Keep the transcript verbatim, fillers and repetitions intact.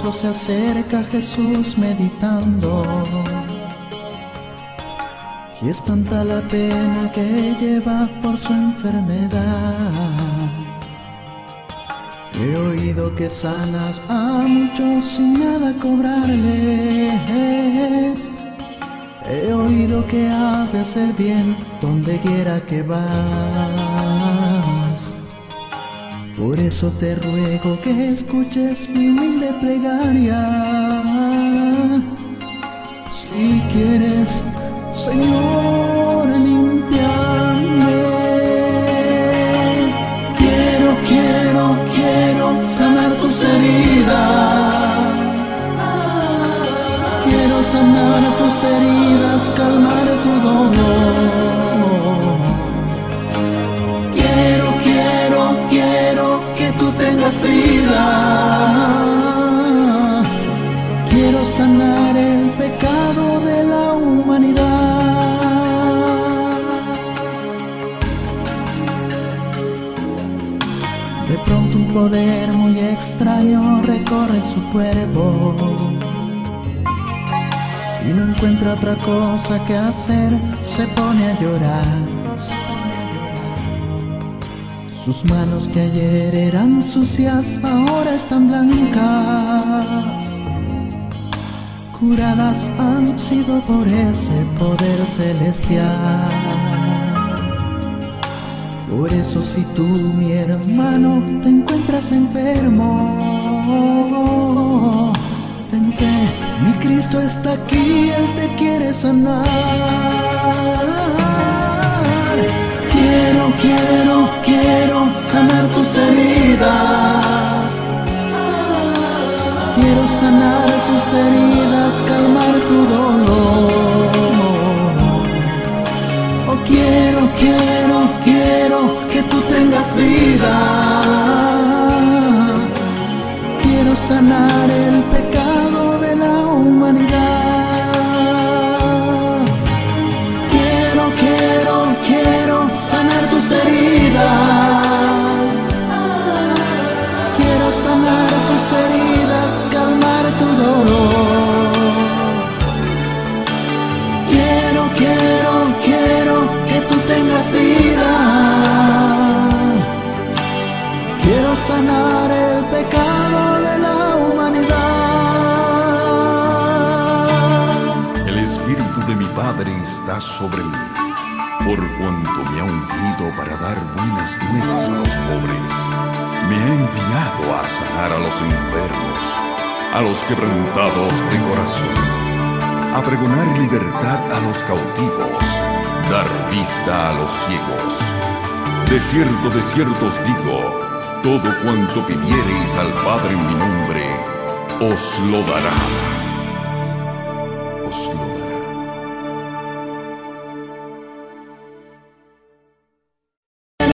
leproso se acerca a Jesús meditando, y es tanta la pena que lleva por su enfermedad. He oído que sanas a muchos sin nada cobrarles. He oído que haces el bien donde quiera que vas. Por eso te ruego que escuches mi humilde plegaria. Si quieres, Señor, limpiarme. Quiero, quiero, quiero sanar tus heridas. Quiero sanar tus heridas, calmar tu dolor. Quiero, quiero, quiero que tú tengas vida. Quiero sanar el pecado de la humanidad. De pronto un poder muy extraño recorre su cuerpo y no encuentra otra cosa que hacer, se pone a llorar. Sus manos que ayer eran sucias ahora están blancas. Curadas han sido por ese poder celestial. Por eso si tú, mi hermano, te encuentras enfermo, ten fe, mi Cristo está aquí, Él te quiere sanar. Quiero, quiero, quiero sanar tus heridas. Quiero sanar tus heridas, calmar tu dolor. Oh, quiero, quiero, quiero que tú tengas vida. Quiero sanar el pecado de la humanidad. Quiero, quiero, quiero sanar tus heridas. Quiero sanar tus heridas, calmar tu dolor. Quiero, quiero, quiero que tú tengas vida. Quiero sanar el pecado de la humanidad. El Espíritu de mi Padre está sobre mí, por cuanto me ha ungido para dar buenas nuevas a los pobres. Me ha enviado a sanar a los enfermos, a los quebrantados de corazón, a pregonar libertad a los cautivos, dar vista a los ciegos. De cierto, de cierto os digo, todo cuanto pidiereis al Padre en mi nombre, os lo dará. Os lo